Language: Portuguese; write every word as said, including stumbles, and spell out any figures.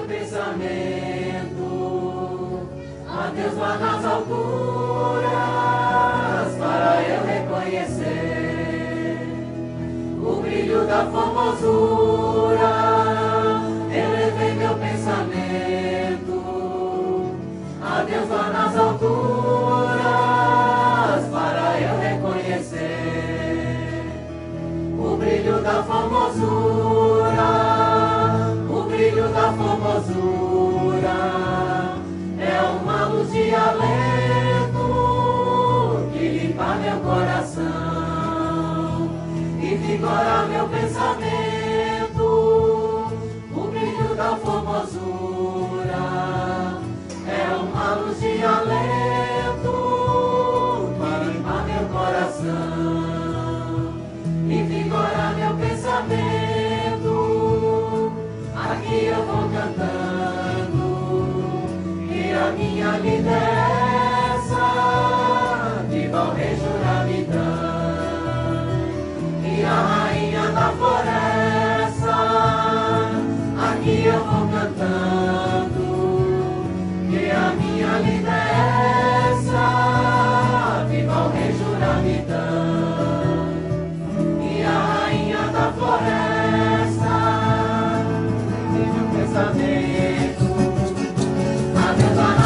pensamento a Deus lá nas alturas, para eu reconhecer o brilho da formosura. Elevei meu pensamento a Deus lá nas alturas, para eu reconhecer o brilho da formosura. O brilho da formosura é uma luz de alento que limpa meu coração e vigora meu pensamento. O brilho da formosura é uma luz de alento que limpa meu coração e vigora meu pensamento. Aqui eu vou cantando e a minha vida é essa, viva o rei Juramitã e a rainha da floresta. Aqui eu vou cantando e a minha vida é essa, viva o rei Juramitã e a rainha da floresta. Pensamento a Deus lá